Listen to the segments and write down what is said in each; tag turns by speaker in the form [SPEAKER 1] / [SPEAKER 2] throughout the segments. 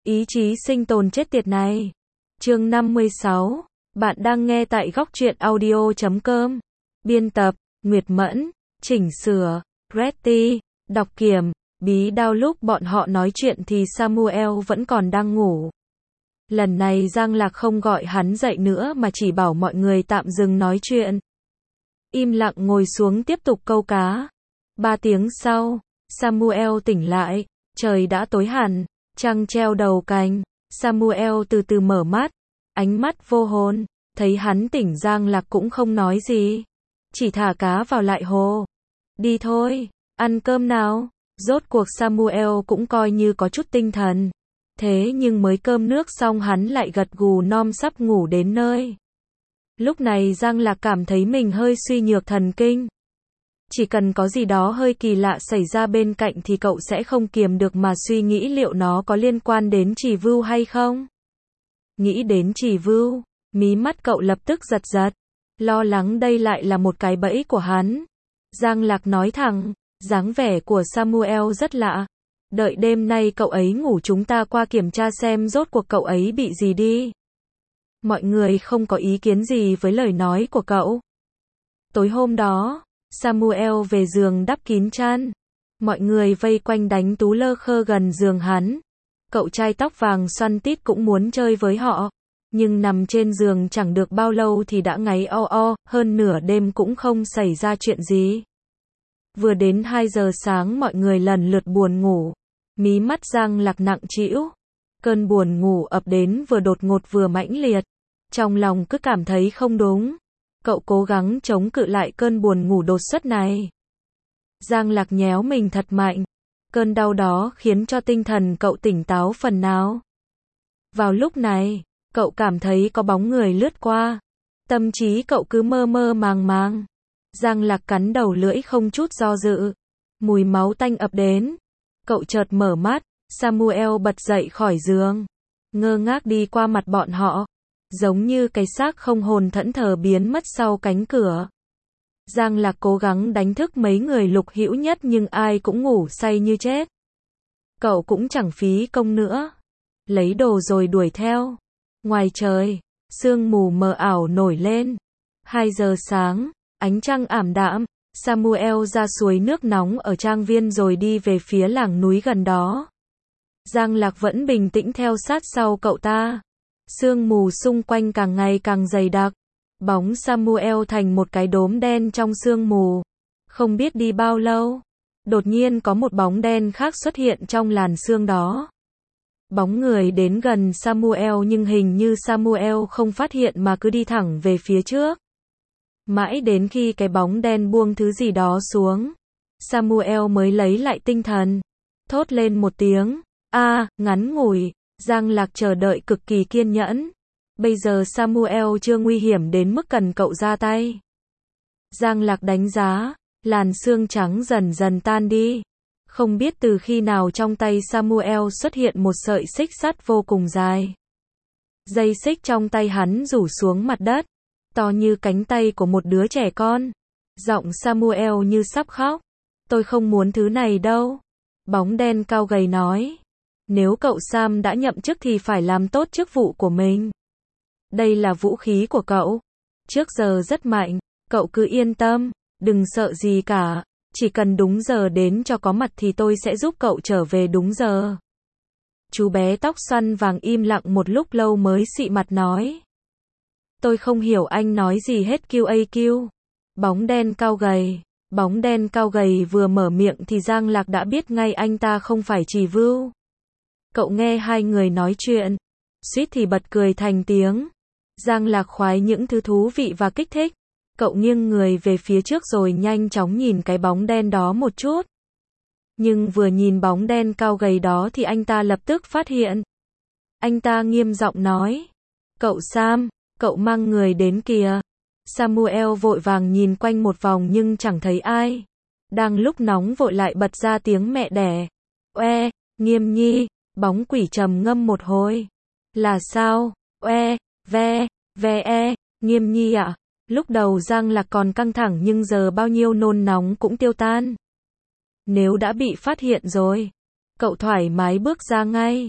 [SPEAKER 1] Ý chí sinh tồn chết tiệt này. Chương 56. Bạn đang nghe tại góc truyện audio.com. Biên tập, Nguyệt Mẫn. Chỉnh sửa, Retty. Đọc kiểm, Bí Đao. Lúc bọn họ nói chuyện thì Samuel vẫn còn đang ngủ. Lần này Giang Lạc không gọi hắn dậy nữa mà chỉ bảo mọi người tạm dừng nói chuyện. Im lặng ngồi xuống tiếp tục câu cá. 3 tiếng sau, Samuel tỉnh lại, trời đã tối hẳn, trăng treo đầu cành. Samuel từ từ mở mắt, ánh mắt vô hồn, thấy hắn tỉnh Giang Lạc cũng không nói gì. Chỉ thả cá vào lại hồ. Đi thôi, ăn cơm nào. Rốt cuộc Samuel cũng coi như có chút tinh thần. Thế nhưng mới cơm nước xong hắn lại gật gù nom sắp ngủ đến nơi. Lúc này Giang Lạc cảm thấy mình hơi suy nhược thần kinh. Chỉ cần có gì đó hơi kỳ lạ xảy ra bên cạnh thì cậu sẽ không kiềm được mà suy nghĩ liệu nó có liên quan đến Trì Vưu hay không. Nghĩ đến Trì Vưu, mí mắt cậu lập tức giật giật, lo lắng đây lại là một cái bẫy của hắn. Giang Lạc nói thẳng, dáng vẻ của Samuel rất lạ. Đợi đêm nay cậu ấy ngủ chúng ta qua kiểm tra xem rốt cuộc cậu ấy bị gì đi. Mọi người không có ý kiến gì với lời nói của cậu. Tối hôm đó, Samuel về giường đắp kín chăn. Mọi người vây quanh đánh tú lơ khơ gần giường hắn. Cậu trai tóc vàng xoăn tít cũng muốn chơi với họ. Nhưng nằm trên giường chẳng được bao lâu thì đã ngáy o o, hơn nửa đêm cũng không xảy ra chuyện gì. Vừa đến 2 giờ sáng mọi người lần lượt buồn ngủ. Mí mắt Giang Lạc nặng trĩu. Cơn buồn ngủ ập đến vừa đột ngột vừa mãnh liệt. Trong lòng cứ cảm thấy không đúng. Cậu cố gắng chống cự lại cơn buồn ngủ đột xuất này. Giang Lạc nhéo mình thật mạnh. Cơn đau đó khiến cho tinh thần cậu tỉnh táo phần nào. Vào lúc này, cậu cảm thấy có bóng người lướt qua. Tâm trí cậu cứ mơ mơ màng màng. Giang Lạc cắn đầu lưỡi không chút do dự. Mùi máu tanh ập đến. Cậu chợt mở mắt, Samuel bật dậy khỏi giường. Ngơ ngác đi qua mặt bọn họ. Giống như cái xác không hồn thẫn thờ biến mất sau cánh cửa. Giang Lạc cố gắng đánh thức mấy người Lục Hữu Nhất nhưng ai cũng ngủ say như chết. Cậu cũng chẳng phí công nữa. Lấy đồ rồi đuổi theo. Ngoài trời, sương mù mờ ảo nổi lên. 2 giờ sáng, ánh trăng ảm đạm. Samuel ra suối nước nóng ở trang viên rồi đi về phía làng núi gần đó. Giang Lạc vẫn bình tĩnh theo sát sau cậu ta. Sương mù xung quanh càng ngày càng dày đặc. Bóng Samuel thành một cái đốm đen trong sương mù. Không biết đi bao lâu, đột nhiên có một bóng đen khác xuất hiện trong làn sương đó. Bóng người đến gần Samuel nhưng hình như Samuel không phát hiện mà cứ đi thẳng về phía trước. Mãi đến khi cái bóng đen buông thứ gì đó xuống, Samuel mới lấy lại tinh thần. Thốt lên một tiếng, ngắn ngủi. Giang Lạc chờ đợi cực kỳ kiên nhẫn. Bây giờ Samuel chưa nguy hiểm đến mức cần cậu ra tay. Giang Lạc đánh giá, làn sương trắng dần dần tan đi. Không biết từ khi nào trong tay Samuel xuất hiện một sợi xích sắt vô cùng dài. Dây xích trong tay hắn rủ xuống mặt đất, to như cánh tay của một đứa trẻ con. Giọng Samuel như sắp khóc. Tôi không muốn thứ này đâu. Bóng đen cao gầy nói. Nếu cậu Sam đã nhậm chức thì phải làm tốt chức vụ của mình. Đây là vũ khí của cậu. Trước giờ rất mạnh, cậu cứ yên tâm, đừng sợ gì cả. Chỉ cần đúng giờ đến cho có mặt thì tôi sẽ giúp cậu trở về đúng giờ. Chú bé tóc xoăn vàng im lặng một lúc lâu mới xị mặt nói. Tôi không hiểu anh nói gì hết QAQ. Bóng đen cao gầy vừa mở miệng thì Giang Lạc đã biết ngay anh ta không phải Trì Vưu. Cậu nghe hai người nói chuyện, suýt thì bật cười thành tiếng. Giang Lạc khoái những thứ thú vị và kích thích. Cậu nghiêng người về phía trước rồi nhanh chóng nhìn cái bóng đen đó một chút. Nhưng vừa nhìn bóng đen cao gầy đó thì anh ta lập tức phát hiện. Anh ta nghiêm giọng nói. Cậu Sam, cậu mang người đến kìa. Samuel vội vàng nhìn quanh một vòng nhưng chẳng thấy ai. Đang lúc nóng vội lại bật ra tiếng mẹ đẻ. Oe, Nghiêm Nhi. Bóng quỷ trầm ngâm một hồi. Là sao? Oe, ve, Nghiêm Nhi ạ. Lúc đầu Giang Lạc còn căng thẳng nhưng giờ bao nhiêu nôn nóng cũng tiêu tan. Nếu đã bị phát hiện rồi, cậu thoải mái bước ra ngay.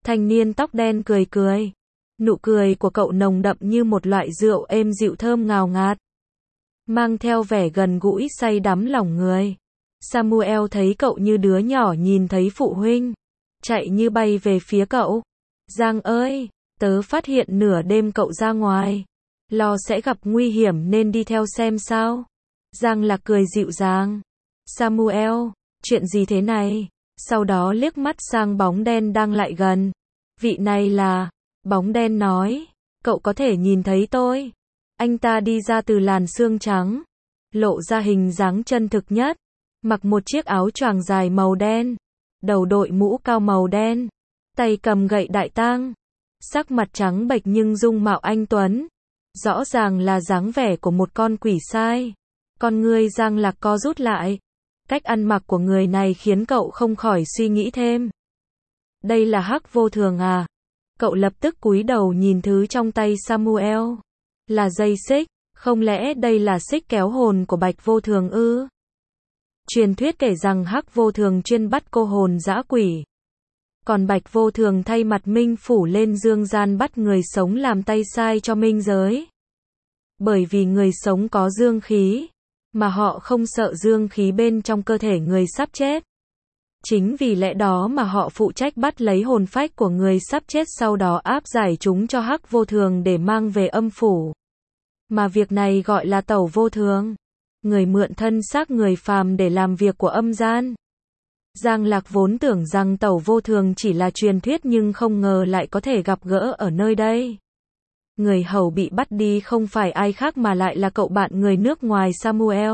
[SPEAKER 1] Thanh niên tóc đen cười cười. Nụ cười của cậu nồng đậm như một loại rượu êm dịu thơm ngào ngạt, mang theo vẻ gần gũi say đắm lòng người. Samuel thấy cậu như đứa nhỏ nhìn thấy phụ huynh, chạy như bay về phía cậu. Giang ơi, tớ phát hiện nửa đêm cậu ra ngoài, lo sẽ gặp nguy hiểm nên đi theo xem sao. Giang Lạc cười dịu dàng. Samuel, chuyện gì thế này? Sau đó liếc mắt sang bóng đen đang lại gần. Vị này là... Bóng đen nói, cậu có thể nhìn thấy tôi. Anh ta đi ra từ làn sương trắng, lộ ra hình dáng chân thực nhất, mặc một chiếc áo choàng dài màu đen, đầu đội mũ cao màu đen, tay cầm gậy đại tang, sắc mặt trắng bệch nhưng dung mạo anh tuấn, rõ ràng là dáng vẻ của một con quỷ sai. Con ngươi Giang Lạc co rút lại, cách ăn mặc của người này khiến cậu không khỏi suy nghĩ thêm. Đây là Hắc Vô Thường à? Cậu lập tức cúi đầu nhìn thứ trong tay Samuel. Là dây xích, không lẽ đây là xích kéo hồn của Bạch Vô Thường ư? Truyền thuyết kể rằng Hắc Vô Thường chuyên bắt cô hồn dã quỷ, còn Bạch Vô Thường thay mặt minh phủ lên dương gian bắt người sống làm tay sai cho minh giới. Bởi vì người sống có dương khí, mà họ không sợ dương khí bên trong cơ thể người sắp chết. Chính vì lẽ đó mà họ phụ trách bắt lấy hồn phách của người sắp chết, sau đó áp giải chúng cho Hắc Vô Thường để mang về âm phủ. Mà việc này gọi là tẩu vô thường. Người mượn thân xác người phàm để làm việc của âm gian. Giang Lạc vốn tưởng rằng tẩu vô thường chỉ là truyền thuyết nhưng không ngờ lại có thể gặp gỡ ở nơi đây. Người hầu bị bắt đi không phải ai khác mà lại là cậu bạn người nước ngoài Samuel.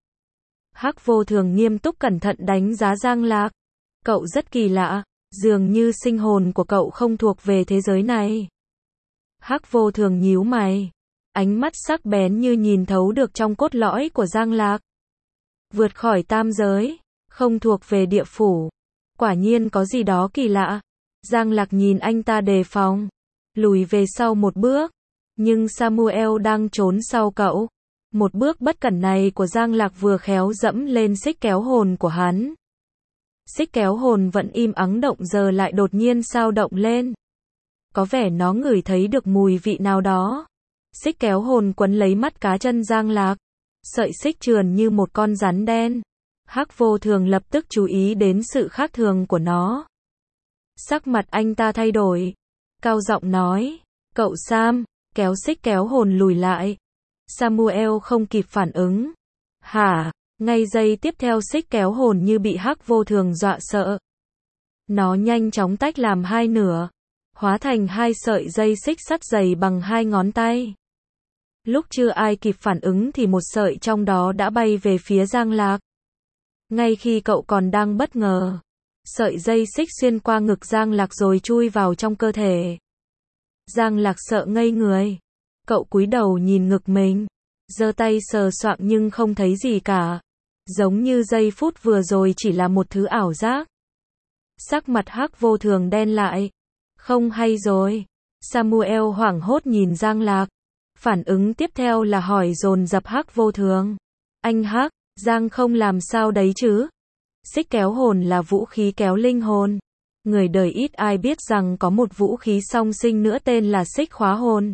[SPEAKER 1] Hắc Vô Thường nghiêm túc cẩn thận đánh giá Giang Lạc. Cậu rất kỳ lạ, dường như sinh hồn của cậu không thuộc về thế giới này. Hắc Vô Thường nhíu mày, ánh mắt sắc bén như nhìn thấu được trong cốt lõi của Giang Lạc. Vượt khỏi tam giới, không thuộc về địa phủ. Quả nhiên có gì đó kỳ lạ. Giang Lạc nhìn anh ta đề phòng, lùi về sau một bước. Nhưng Samuel đang trốn sau cậu. Một bước bất cẩn này của Giang Lạc vừa khéo dẫm lên xích kéo hồn của hắn. Xích kéo hồn vẫn im ắng động giờ lại đột nhiên sao động lên. Có vẻ nó ngửi thấy được mùi vị nào đó. Xích kéo hồn quấn lấy mắt cá chân Giang Lạc. Sợi xích trườn như một con rắn đen. Hắc Vô Thường lập tức chú ý đến sự khác thường của nó. Sắc mặt anh ta thay đổi. Cao giọng nói, cậu Sam, kéo xích kéo hồn lùi lại. Samuel không kịp phản ứng. Hả? Ngay giây tiếp theo xích kéo hồn như bị Hắc Vô Thường dọa sợ. Nó nhanh chóng tách làm hai nửa, hóa thành hai sợi dây xích sắt dày bằng 2 ngón tay. Lúc chưa ai kịp phản ứng thì một sợi trong đó đã bay về phía Giang Lạc. Ngay khi cậu còn đang bất ngờ, sợi dây xích xuyên qua ngực Giang Lạc rồi chui vào trong cơ thể. Giang Lạc sợ ngây người. Cậu cúi đầu nhìn ngực mình, giơ tay sờ soạng nhưng không thấy gì cả. Giống như giây phút vừa rồi chỉ là một thứ ảo giác. Sắc mặt Hắc Vô Thường đen lại. Không hay rồi. Samuel hoảng hốt nhìn Giang Lạc. Phản ứng tiếp theo là hỏi dồn dập Hắc Vô Thường. Anh Hắc, Giang không làm sao đấy chứ? Xích kéo hồn là vũ khí kéo linh hồn. Người đời ít ai biết rằng có một vũ khí song sinh nữa tên là xích khóa hồn.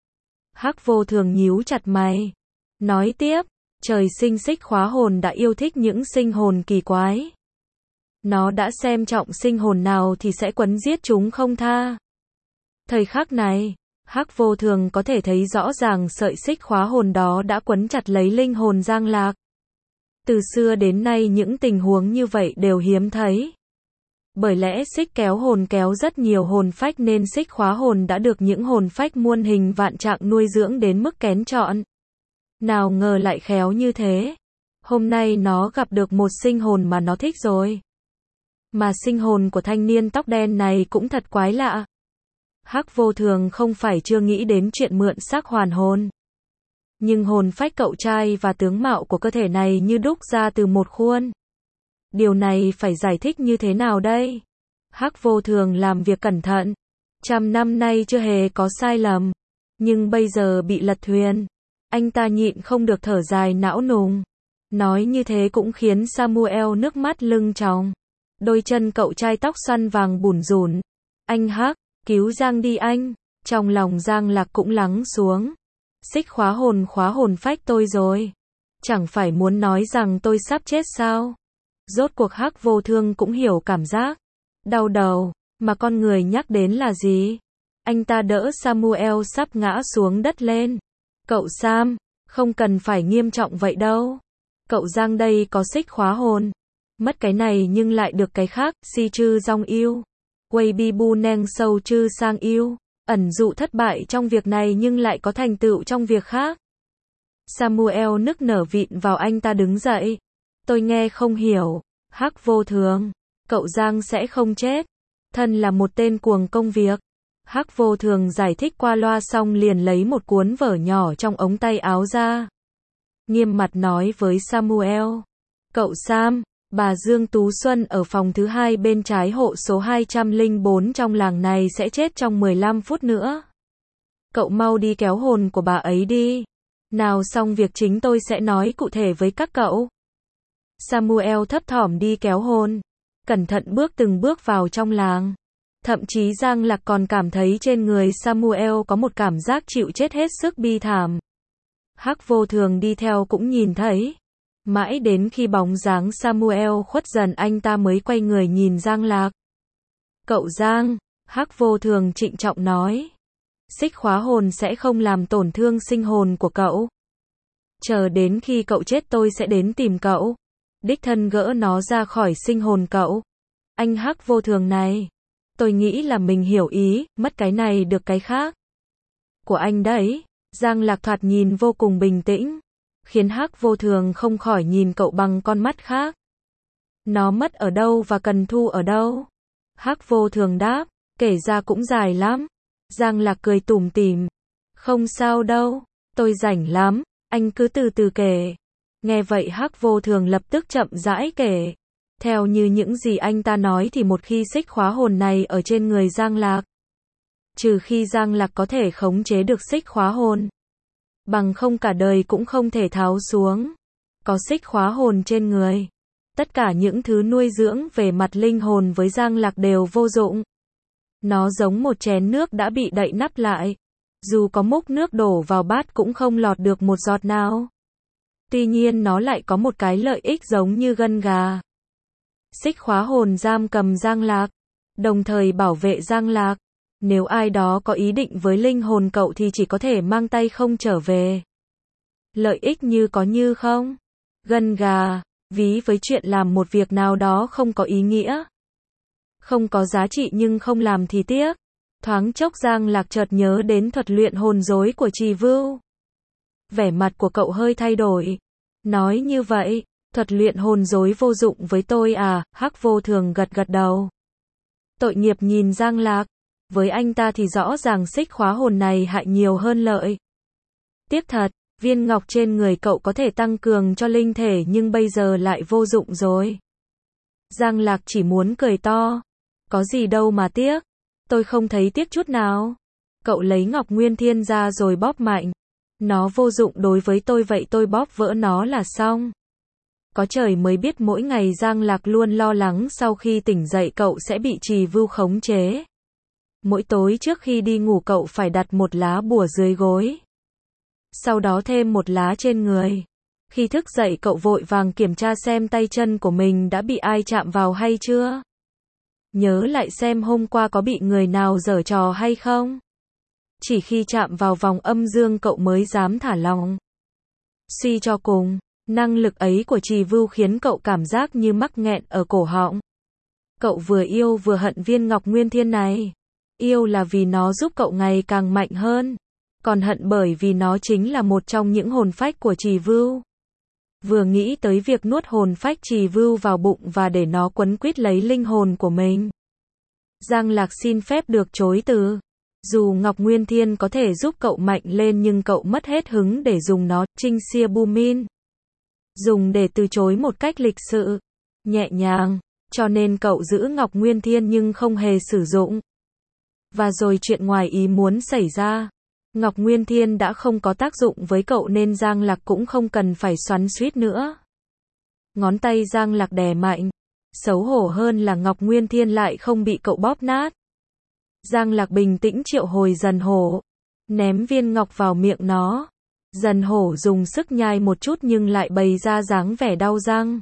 [SPEAKER 1] Hắc Vô Thường nhíu chặt mày. Nói tiếp, trời sinh xích khóa hồn đã yêu thích những sinh hồn kỳ quái. Nó đã xem trọng sinh hồn nào thì sẽ quấn giết chúng không tha. Thời khắc này, Hắc Vô Thường có thể thấy rõ ràng sợi xích khóa hồn đó đã quấn chặt lấy linh hồn Giang Lạc. Từ xưa đến nay những tình huống như vậy đều hiếm thấy. Bởi lẽ xích kéo hồn kéo rất nhiều hồn phách nên xích khóa hồn đã được những hồn phách muôn hình vạn trạng nuôi dưỡng đến mức kén chọn. Nào ngờ lại khéo như thế. Hôm nay nó gặp được một sinh hồn mà nó thích rồi. Mà sinh hồn của thanh niên tóc đen này cũng thật quái lạ. Hắc Vô Thường không phải chưa nghĩ đến chuyện mượn xác hoàn hồn. Nhưng hồn phách cậu trai và tướng mạo của cơ thể này như đúc ra từ một khuôn. Điều này phải giải thích như thế nào đây? Hắc Vô Thường làm việc cẩn thận. 100 năm nay chưa hề có sai lầm. Nhưng bây giờ bị lật thuyền. Anh ta nhịn không được thở dài não nùng. Nói như thế cũng khiến Samuel nước mắt lưng tròng. Đôi chân cậu trai tóc xoăn vàng bủn rủn. Anh Hắc, cứu Giang đi anh. Trong lòng Giang Lạc cũng lắng xuống. Xích khóa hồn phách tôi rồi. Chẳng phải muốn nói rằng tôi sắp chết sao? Rốt cuộc Hắc Vô Thương cũng hiểu cảm giác đau đầu, mà con người nhắc đến là gì? Anh ta đỡ Samuel sắp ngã xuống đất lên. Cậu Sam, không cần phải nghiêm trọng vậy đâu. Cậu Giang đây có xích khóa hồn. Mất cái này nhưng lại được cái khác, si chư dong yêu. Wei bi bu neng sâu chư sang yêu. Ẩn dụ thất bại trong việc này nhưng lại có thành tựu trong việc khác. Samuel nức nở vịn vào anh ta đứng dậy. Tôi nghe không hiểu. Hắc Vô Thường, cậu Giang sẽ không chết. Thân là một tên cuồng công việc. Hắc Vô Thường giải thích qua loa xong liền lấy một cuốn vở nhỏ trong ống tay áo ra. Nghiêm mặt nói với Samuel. Cậu Sam, bà Dương Tú Xuân ở phòng thứ 2 bên trái hộ số 204 trong làng này sẽ chết trong 15 phút nữa. Cậu mau đi kéo hồn của bà ấy đi. Nào xong việc chính tôi sẽ nói cụ thể với các cậu. Samuel thấp thỏm đi kéo hồn. Cẩn thận bước từng bước vào trong làng. Thậm chí Giang Lạc còn cảm thấy trên người Samuel có một cảm giác chịu chết hết sức bi thảm. Hắc Vô Thường đi theo cũng nhìn thấy. Mãi đến khi bóng dáng Samuel khuất dần anh ta mới quay người nhìn Giang Lạc. Cậu Giang, Hắc Vô Thường trịnh trọng nói. Xích khóa hồn sẽ không làm tổn thương sinh hồn của cậu. Chờ đến khi cậu chết tôi sẽ đến tìm cậu. Đích thân gỡ nó ra khỏi sinh hồn cậu. Anh Hắc Vô Thường này. Tôi nghĩ là mình hiểu ý, mất cái này được cái khác. Của anh đấy. Giang Lạc thoạt nhìn vô cùng bình tĩnh. Khiến Hắc Vô Thường không khỏi nhìn cậu bằng con mắt khác. Nó mất ở đâu và cần thu ở đâu? Hắc Vô Thường đáp. Kể ra cũng dài lắm. Giang Lạc cười tủm tỉm. Không sao đâu. Tôi rảnh lắm. Anh cứ từ từ kể. Nghe vậy Hắc Vô Thường lập tức chậm rãi kể. Theo như những gì anh ta nói thì một khi xích khóa hồn này ở trên người Giang Lạc. Trừ khi Giang Lạc có thể khống chế được xích khóa hồn. Bằng không cả đời cũng không thể tháo xuống. Có xích khóa hồn trên người. Tất cả những thứ nuôi dưỡng về mặt linh hồn với Giang Lạc đều vô dụng. Nó giống một chén nước đã bị đậy nắp lại. Dù có múc nước đổ vào bát cũng không lọt được một giọt nào. Tuy nhiên nó lại có một cái lợi ích giống như gân gà. Xích khóa hồn giam cầm Giang Lạc, đồng thời bảo vệ Giang Lạc. Nếu ai đó có ý định với linh hồn cậu thì chỉ có thể mang tay không trở về. Lợi ích như có như không. Gân gà, ví với chuyện làm một việc nào đó không có ý nghĩa. Không có giá trị nhưng không làm thì tiếc. Thoáng chốc Giang Lạc chợt nhớ đến thuật luyện hồn rối của Trì Vưu. Vẻ mặt của cậu hơi thay đổi. Nói như vậy, thuật luyện hồn rối vô dụng với tôi à? Hắc Vô Thường gật gật đầu. Tội nghiệp nhìn Giang Lạc. Với anh ta thì rõ ràng xích khóa hồn này hại nhiều hơn lợi. Tiếc thật, viên ngọc trên người cậu có thể tăng cường cho linh thể nhưng bây giờ lại vô dụng rồi. Giang Lạc chỉ muốn cười to. Có gì đâu mà tiếc. Tôi không thấy tiếc chút nào. Cậu lấy Ngọc Nguyên Thiên ra rồi bóp mạnh. Nó vô dụng đối với tôi vậy tôi bóp vỡ nó là xong. Có trời mới biết mỗi ngày Giang Lạc luôn lo lắng sau khi tỉnh dậy cậu sẽ bị Trì Vưu khống chế. Mỗi tối trước khi đi ngủ cậu phải đặt một lá bùa dưới gối. Sau đó thêm một lá trên người. Khi thức dậy cậu vội vàng kiểm tra xem tay chân của mình đã bị ai chạm vào hay chưa. Nhớ lại xem hôm qua có bị người nào giở trò hay không. Chỉ khi chạm vào vòng âm dương cậu mới dám thả lỏng. Suy cho cùng, năng lực ấy của Trì Vưu khiến cậu cảm giác như mắc nghẹn ở cổ họng. Cậu vừa yêu vừa hận viên Ngọc Nguyên Thiên này. Yêu là vì nó giúp cậu ngày càng mạnh hơn. Còn hận bởi vì nó chính là một trong những hồn phách của Trì Vưu. Vừa nghĩ tới việc nuốt hồn phách Trì Vưu vào bụng và để nó quấn quýt lấy linh hồn của mình. Giang Lạc xin phép được chối từ. Dù Ngọc Nguyên Thiên có thể giúp cậu mạnh lên nhưng cậu mất hết hứng để dùng nó, Trinh Xia Bu Min. Dùng để từ chối một cách lịch sự, nhẹ nhàng, cho nên cậu giữ Ngọc Nguyên Thiên nhưng không hề sử dụng. Và rồi chuyện ngoài ý muốn xảy ra. Ngọc Nguyên Thiên đã không có tác dụng với cậu nên Giang Lạc cũng không cần phải xoắn xuýt nữa. Ngón tay Giang Lạc đè mạnh. Xấu hổ hơn là Ngọc Nguyên Thiên lại không bị cậu bóp nát. Giang Lạc bình tĩnh triệu hồi dần hổ, ném viên ngọc vào miệng nó. Dần hổ dùng sức nhai một chút nhưng lại bày ra dáng vẻ đau răng.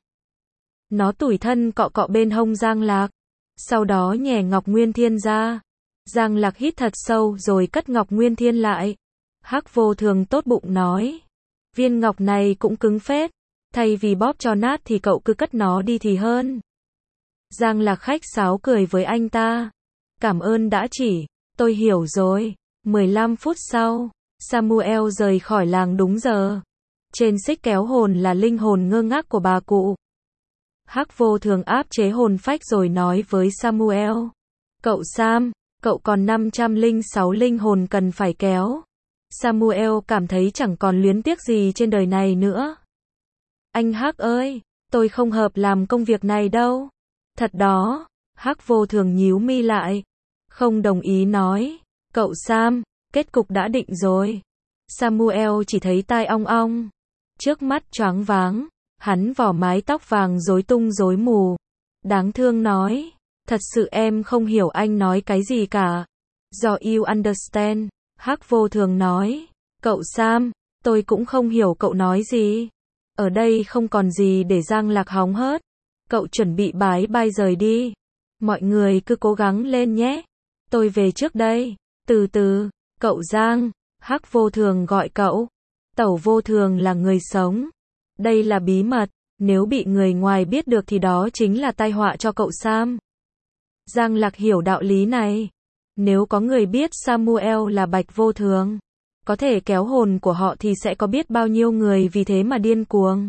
[SPEAKER 1] Nó tủi thân cọ cọ bên hông Giang Lạc, sau đó nhè Ngọc Nguyên Thiên ra. Giang Lạc hít thật sâu rồi cất Ngọc Nguyên Thiên lại. Hắc Vô Thường tốt bụng nói, viên ngọc này cũng cứng phết, thay vì bóp cho nát thì cậu cứ cất nó đi thì hơn. Giang Lạc khách sáo cười với anh ta, cảm ơn đã chỉ, tôi hiểu rồi. 15 phút sau, Samuel rời khỏi làng đúng giờ. Trên xích kéo hồn là linh hồn ngơ ngác của bà cụ. Hắc Vô Thường áp chế hồn phách rồi nói với Samuel, cậu Sam, cậu còn 506 linh hồn cần phải kéo. Samuel cảm thấy chẳng còn luyến tiếc gì trên đời này nữa. Anh Hắc ơi, tôi không hợp làm công việc này đâu. Thật đó, Hắc Vô Thường nhíu mi lại, không đồng ý nói, cậu Sam, kết cục đã định rồi. Samuel chỉ thấy tai ong ong, trước mắt choáng váng, hắn vỏ mái tóc vàng rối tung rối mù. Đáng thương nói, thật sự em không hiểu anh nói cái gì cả. Do you understand, Hắc Vô Thường nói, cậu Sam, tôi cũng không hiểu cậu nói gì. Ở đây không còn gì để Giang Lạc hóng hớt. Cậu chuẩn bị bái bai rời đi. Mọi người cứ cố gắng lên nhé. Tôi về trước đây. Từ từ, cậu Giang, Hắc Vô Thường gọi cậu. Tẩu Vô Thường là người sống. Đây là bí mật, nếu bị người ngoài biết được thì đó chính là tai họa cho cậu Sam. Giang Lạc hiểu đạo lý này. Nếu có người biết Samuel là Bạch Vô Thường, có thể kéo hồn của họ thì sẽ có biết bao nhiêu người vì thế mà điên cuồng.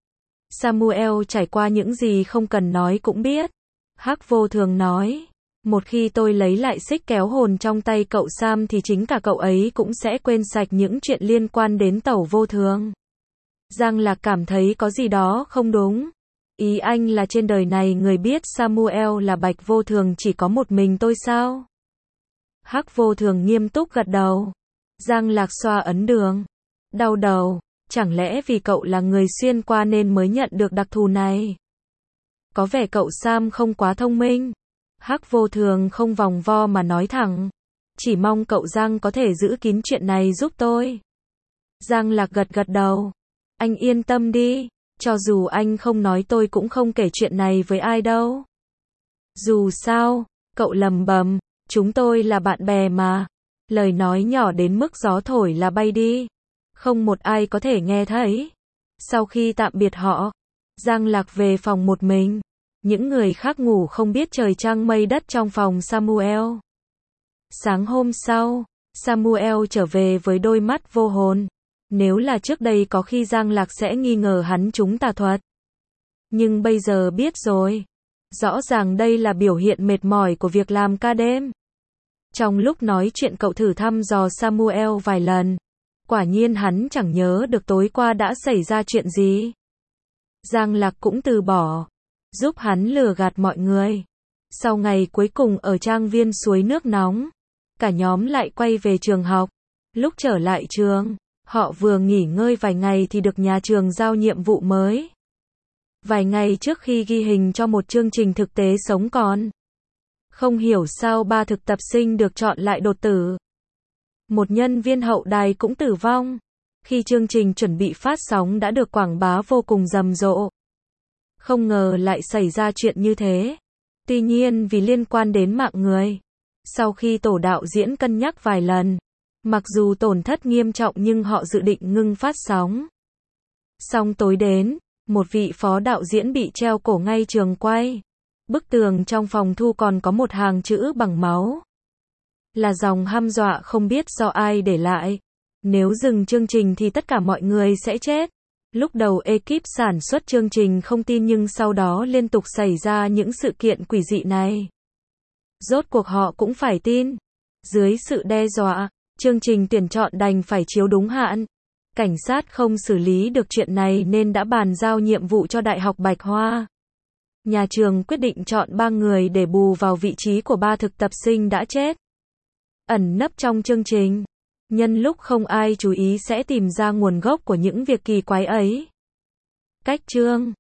[SPEAKER 1] Samuel trải qua những gì không cần nói cũng biết. Hắc Vô Thường nói, một khi tôi lấy lại xích kéo hồn trong tay cậu Sam thì chính cả cậu ấy cũng sẽ quên sạch những chuyện liên quan đến Tẩu Vô Thường. Giang Lạc cảm thấy có gì đó không đúng. Ý anh là trên đời này người biết Samuel là Bạch Vô Thường chỉ có một mình tôi sao? Hắc Vô Thường nghiêm túc gật đầu. Giang Lạc xoa ấn đường. Đau đầu, chẳng lẽ vì cậu là người xuyên qua nên mới nhận được đặc thù này? Có vẻ cậu Sam không quá thông minh. Hắc Vô Thường không vòng vo mà nói thẳng. Chỉ mong cậu Giang có thể giữ kín chuyện này giúp tôi. Giang Lạc gật gật đầu. Anh yên tâm đi, cho dù anh không nói tôi cũng không kể chuyện này với ai đâu. Dù sao, cậu lầm bầm, chúng tôi là bạn bè mà. Lời nói nhỏ đến mức gió thổi là bay đi. Không một ai có thể nghe thấy. Sau khi tạm biệt họ, Giang Lạc về phòng một mình. Những người khác ngủ không biết trời trăng mây đất trong phòng Samuel. Sáng hôm sau, Samuel trở về với đôi mắt vô hồn. Nếu là trước đây có khi Giang Lạc sẽ nghi ngờ hắn trúng tà thuật. Nhưng bây giờ biết rồi. Rõ ràng đây là biểu hiện mệt mỏi của việc làm ca đêm. Trong lúc nói chuyện cậu thử thăm dò Samuel vài lần. Quả nhiên hắn chẳng nhớ được tối qua đã xảy ra chuyện gì. Giang Lạc cũng từ bỏ, giúp hắn lừa gạt mọi người. Sau ngày cuối cùng ở trang viên suối nước nóng, cả nhóm lại quay về trường học. Lúc trở lại trường, họ vừa nghỉ ngơi vài ngày thì được nhà trường giao nhiệm vụ mới. Vài ngày trước khi ghi hình cho một chương trình thực tế sống còn. Không hiểu sao 3 thực tập sinh được chọn lại đột tử. Một nhân viên hậu đài cũng tử vong. Khi chương trình chuẩn bị phát sóng đã được quảng bá vô cùng rầm rộ. Không ngờ lại xảy ra chuyện như thế. Tuy nhiên vì liên quan đến mạng người. Sau khi tổ đạo diễn cân nhắc vài lần, mặc dù tổn thất nghiêm trọng nhưng họ dự định ngưng phát sóng. Xong tối đến, một vị phó đạo diễn bị treo cổ ngay trường quay. Bức tường trong phòng thu còn có một hàng chữ bằng máu. Là dòng hăm dọa không biết do ai để lại. Nếu dừng chương trình thì tất cả mọi người sẽ chết. Lúc đầu ekip sản xuất chương trình không tin nhưng sau đó liên tục xảy ra những sự kiện quỷ dị này. Rốt cuộc họ cũng phải tin. Dưới sự đe dọa, chương trình tuyển chọn đành phải chiếu đúng hạn. Cảnh sát không xử lý được chuyện này nên đã bàn giao nhiệm vụ cho Đại học Bạch Hoa. Nhà trường quyết định chọn 3 người để bù vào vị trí của 3 thực tập sinh đã chết. Ẩn nấp trong chương trình. Nhân lúc không ai chú ý sẽ tìm ra nguồn gốc của những việc kỳ quái ấy. Cách chương